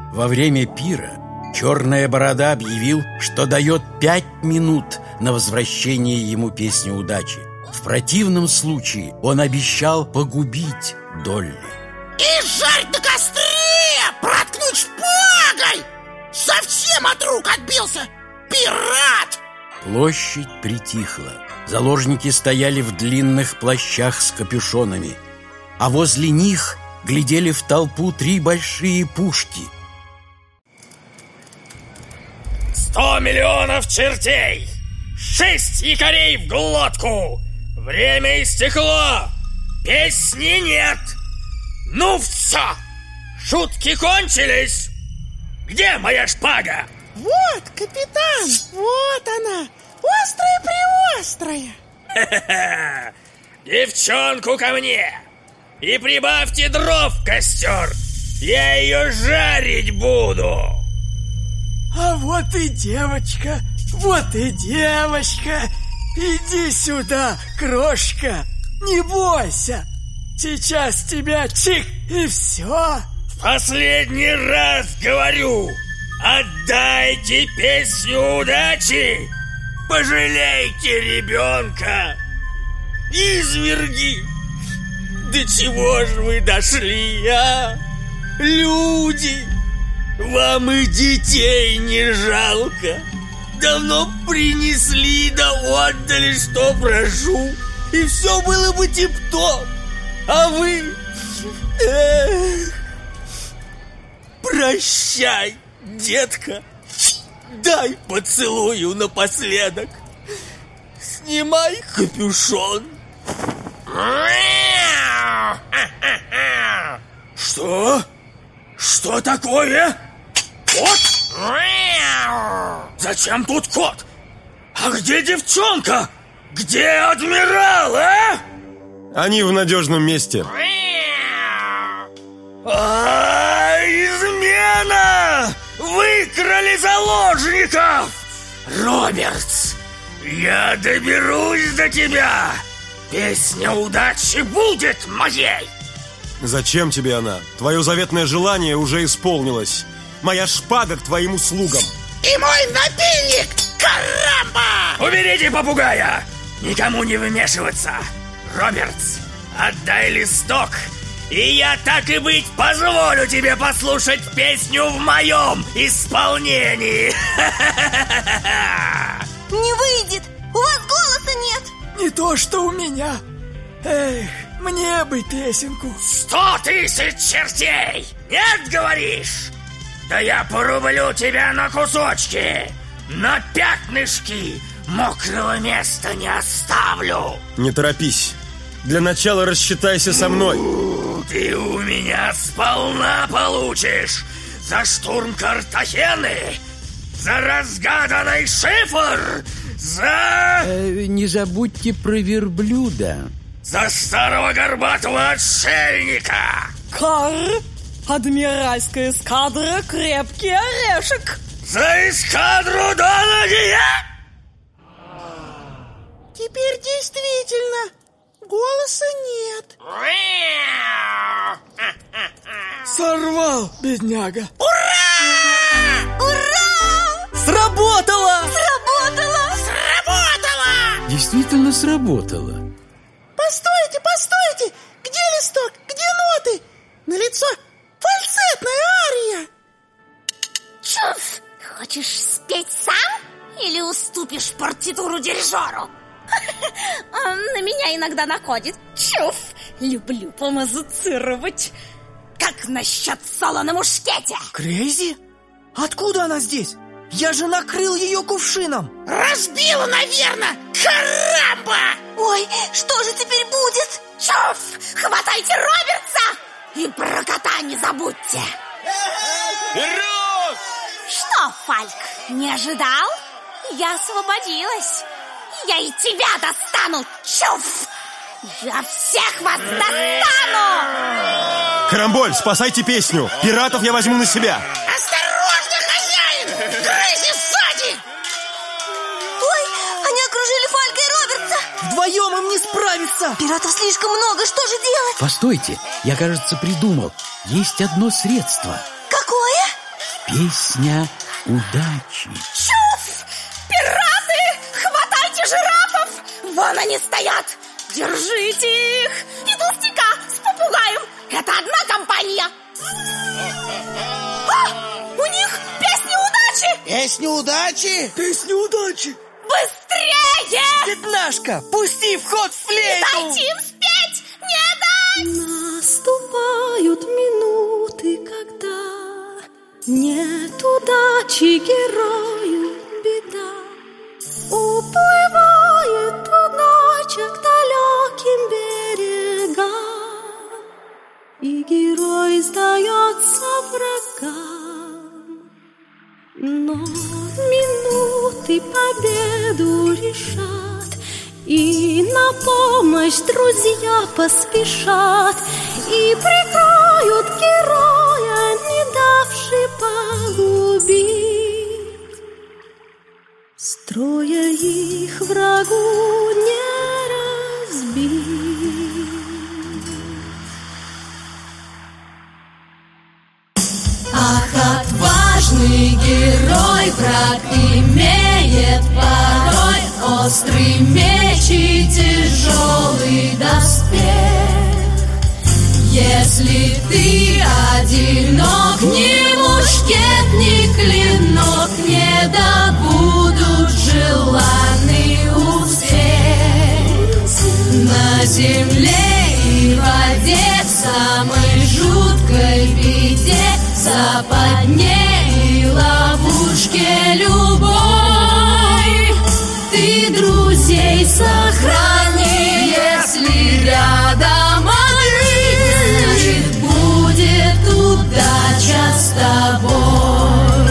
Во время пира Черная Борода объявил, что дает 5 минут на возвращение ему песни удачи. В противном случае он обещал погубить Долли. И жарь на костре! Проткнуть шпагой! Совсем от рук отбился! Пират! Площадь притихла. Заложники стояли в длинных плащах с капюшонами, а возле них глядели в толпу 3 большие пушки. 100 миллионов чертей! 6 якорей в глотку! Время истекло! Песни нет! Ну все! Шутки кончились! Где моя шпага? Вот, капитан, вот она! Острая-преострая! Девчонку ко мне! И прибавьте дров в костер! Я ее жарить буду! А вот и девочка! Вот и девочка! Иди сюда, крошка! Не бойся! Сейчас тебя чик и все! В последний раз говорю! Отдайте песню удачи! Пожалейте ребенка! Изверги! До чего ж вы дошли, а? Люди! Вам и детей не жалко! Давно принесли да отдали, что прошу, и все было бы тип-топ! А вы... Прощай, детка! Дай поцелую напоследок! Снимай капюшон! Что? Что такое? Кот? Зачем тут кот? А где девчонка? Где адмирал, а? Они в надежном месте. Измена! Выкрали заложников! Робертс, я доберусь до тебя! Песня удачи будет моей! Зачем тебе она? Твое заветное желание уже исполнилось. Моя шпага к твоим услугам. И мой напильник! Карамба! Уберите попугая! Никому не вмешиваться! Робертс, отдай листок, и я, так и быть, позволю тебе послушать песню в моем исполнении! Не выйдет! У вас голоса нет! Не то, что у меня. Эх, мне бы песенку. 100 000 чертей! Нет, говоришь? Да я порублю тебя на кусочки, на пятнышки, мокрого места не оставлю. Не торопись. Для начала рассчитайся со мной. Ты у меня сполна получишь за штурм Картахены, за разгаданный шифр, за... Не забудьте про верблюда. За старого горбатого отшельника. Карр, адмиральская эскадра, крепкий орешек. За эскадру Донагия! Теперь действительно голоса нет. Сорвал, бедняга. Ура! Ура! Сработало! Сработало! Сработало! Действительно сработало. Постойте, постойте! Где листок? Где ноты? Налицо фальцетная ария. Чуф! Хочешь спеть сам? Или уступишь партитуру дирижеру? На меня иногда находит. Чуф! Люблю помузицировать. Как насчет соло на мушкете? Крейзи? Откуда она здесь? Я же накрыл ее кувшином. Разбила, наверное! Карамба! Ой, что же теперь будет? Чуф! Хватайте Робертса! И про кота не забудьте. Вперед! Что, Фальк, не ожидал? Я освободилась. Я и тебя достану, Чуф! Я всех вас достану! Карамболь, спасайте песню. Пиратов я возьму на себя. Осторожно, хозяин! Крейзи сзади! Ой, они окружили Фалька и Робертса. Вдвоем им не справиться. Пиратов слишком много, что же делать? Постойте, я, кажется, придумал. Есть одно средство. Какое? Песня удачи. Чуф! Пираты! Хватайте жирафов! Вон они стоят! Держите их! И толстяка с попугаем! Это одна компания! У них песня удачи! Песня удачи? Песня удачи! Быстрее! Пятнашка, пусти в ход флейту! Дайте им спеть! Не дать! Наступают минуты, когда нет удачи, герою беда. Уплывает удача к далеким берегам, и герой сдается врагам. Но минуты победу решат, и на помощь друзья поспешат, и прикроют героя, не давши погубить. Строя их врагу не разбить. Ах, отважный герой, враг имеет порой острый меч и тяжелый доспех. Если ты одинок, ни мушкет, ни клинок не добудут желанный успех. На земле и воде, в самой жуткой беде, западне и ловушке любой, ты друзей сохрани. Если рядом они, значит будет удача с тобой.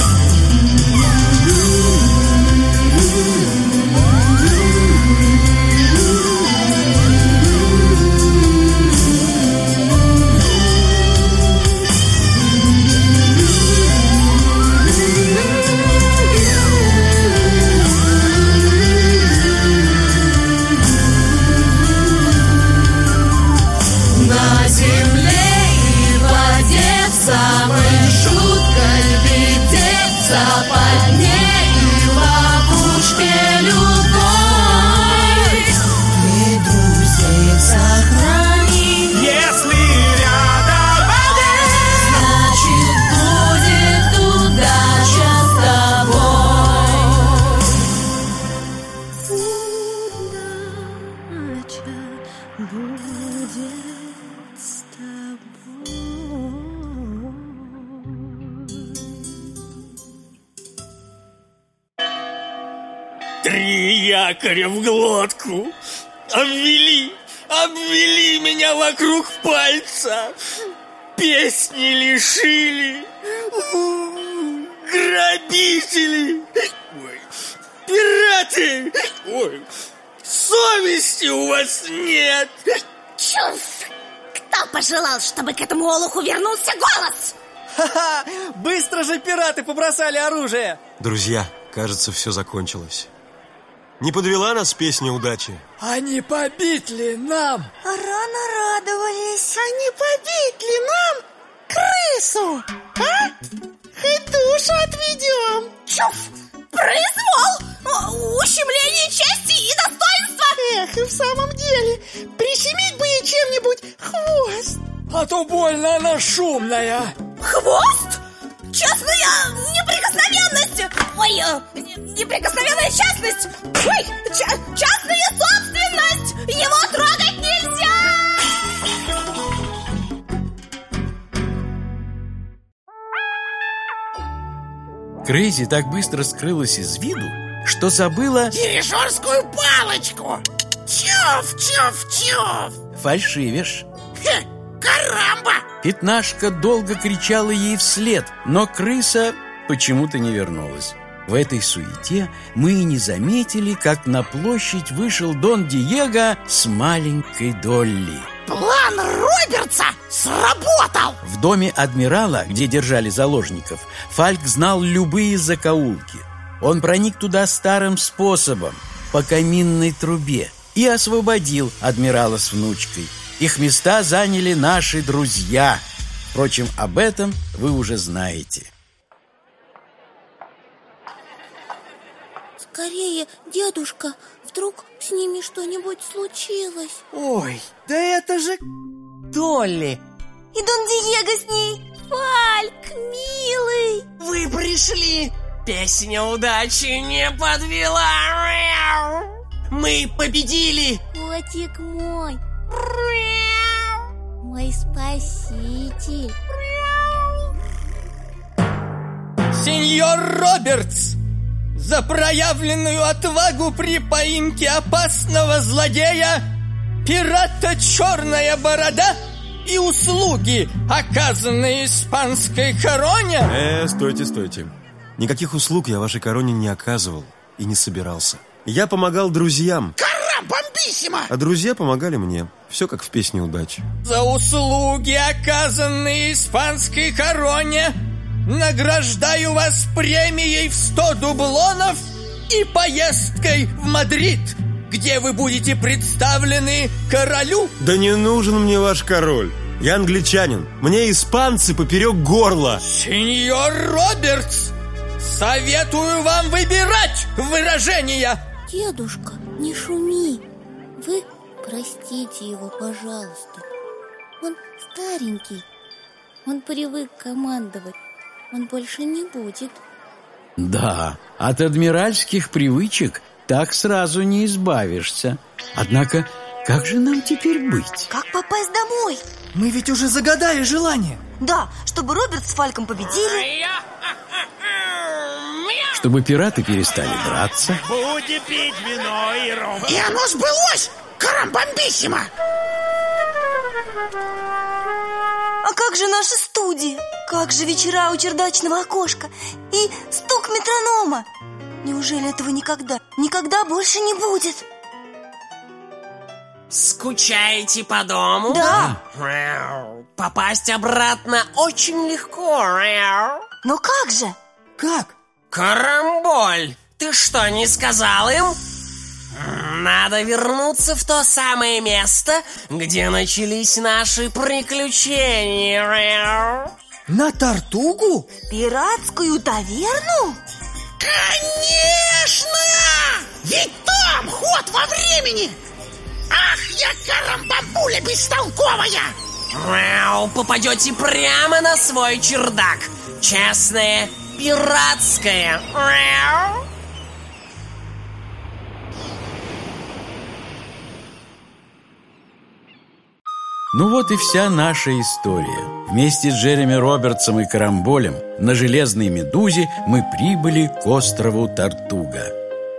Самой жуткой беде, западне и ловушке любой, ты друзей сохрани. Если рядом они, значит будет удача с тобой. Удача будет с тобой. три якоря в глотку. Обвели меня вокруг пальца. Песни лишили. Грабители. Ой, пираты. Ой, совести у вас нет. Чуф! Кто пожелал, чтобы к этому олуху вернулся голос? Ха-ха! Быстро же пираты побросали оружие! Друзья, кажется, все закончилось. Не подвела нас песня удачи? А не побить ли нам? Рано радовались. А не побить ли нам крысу? А? Хоть душу отведем. Чуф! Произвол! Ущемление чести и достоинства! Эх, и в самом деле, прищемить бы ей чем-нибудь хвост. А то больно она шумная. Хвост? Частная неприкосновенность! Ой, неприкосновенная частность! Ой, частная собственность! Его трогать нельзя! Крейзи так быстро скрылась из виду, что забыла Дирижерскую палочку. Чуф-чуф-чуф. фальшивишь. Хе, карамба! Пятнашка долго кричала ей вслед, но крыса почему-то не вернулась. В этой суете мы и не заметили, как на площадь вышел Дон Диего с маленькой Долли. План Робертса сработал! В доме адмирала, где держали заложников, Фальк знал любые закоулки. Он проник туда старым способом, по каминной трубе, и освободил адмирала с внучкой. Их места заняли наши друзья. Впрочем, об этом вы уже знаете. скорее, дедушка. Вдруг с ними что-нибудь случилось. Ой, да это же Долли. И Дон Диего с ней. Фальк, милый. Вы пришли. Песня удачи не подвела. Мы победили. Котик мой. Мой спаситель. Сеньор Робертс, за проявленную отвагу при поимке опасного злодея, пирата Черная Борода и услуги, оказанные испанской короне. Стойте. Никаких услуг я вашей короне не оказывал и не собирался. Я помогал друзьям. Карамбамбиссимо! А друзья помогали мне. Все как в песне удачи. За услуги, оказанные испанской короне, награждаю вас премией в 100 дублонов и поездкой в Мадрид, где вы будете представлены королю. Да не нужен мне ваш король. Я англичанин. Мне испанцы поперек горла. Сеньор Робертс, советую вам выбирать выражения. Дедушка, не шуми. Вы простите его, пожалуйста. Он старенький. Он привык командовать. Он больше не будет. Да, от адмиральских привычек так сразу не избавишься. Однако, как же нам теперь быть? Как попасть домой? Мы ведь уже загадали желание. Да, чтобы Роберт с Фальком победили. Чтобы пираты перестали драться. Будем пить вино и ром. И оно сбылось! Карамбамбиссимо! А как же наша студия? Как же вечера у чердачного окошка? И стук метронома? Неужели этого никогда больше не будет? Скучаете по дому? Да. Попасть обратно очень легко. Но как же? Как? Карамболь, ты что, не сказал им? Надо вернуться в то самое место, где начались наши приключения. На Тартугу? Пиратскую таверну? Конечно! Ведь там ход во времени! Ах, я карамбамбуля бестолковая! Попадете прямо на свой чердак. Честное, пиратское. Ну вот и вся наша история. Вместе с Джереми Робертсом и Карамболем на железной медузе мы прибыли к острову Тартуга.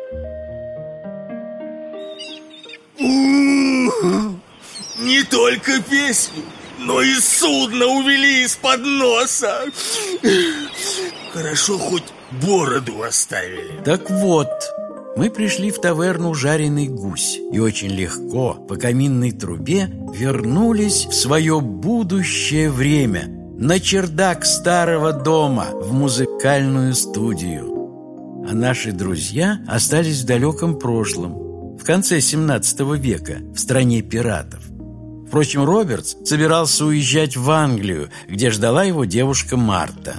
Не только песню, но и судно увели из-под носа. Хорошо, хоть бороду оставили. Так вот, мы пришли в таверну «Жареный гусь» и очень легко по каминной трубе вернулись в свое будущее время, на чердак старого дома, в музыкальную студию. А наши друзья остались в далеком прошлом, в конце 17 века, в стране пиратов. Впрочем, Робертс собирался уезжать в Англию, где ждала его девушка Марта.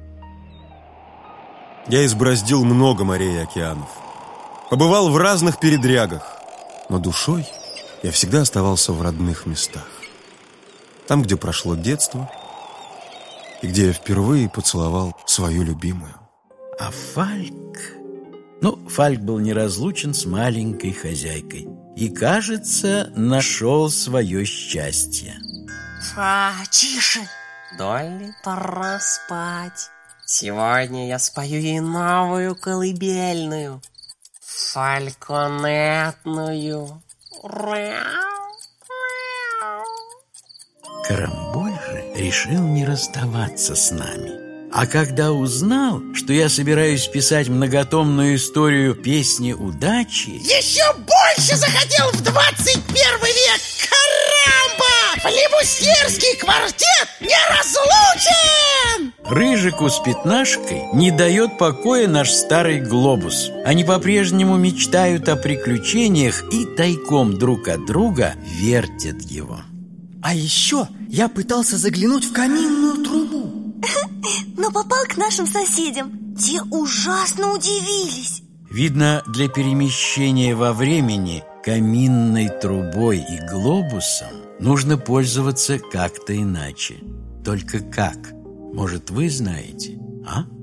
Я избороздил много морей и океанов. Побывал в разных передрягах, но душой я всегда оставался в родных местах. Там, где прошло детство, и где я впервые поцеловал свою любимую. А Фальк... Фальк был неразлучен с маленькой хозяйкой и, кажется, нашел свое счастье. Тише. Долли, пора спать. Сегодня я спою ей новую колыбельную. Фальконетную. Карамболь же решил не расставаться с нами. А когда узнал, что я собираюсь писать многотомную историю песни удачи... Еще больше захотел в 21 век! Карамба! Флибустерский квартет неразлучен! Рыжику с Пятнашкой не дает покоя наш старый глобус. Они по-прежнему мечтают о приключениях и тайком друг от друга вертят его. А еще я пытался заглянуть в каминную трубу, но попал к нашим соседям. Те ужасно удивились. Видно, для перемещения во времени каминной трубой и глобусом нужно пользоваться как-то иначе. Только как? Может, вы знаете, а?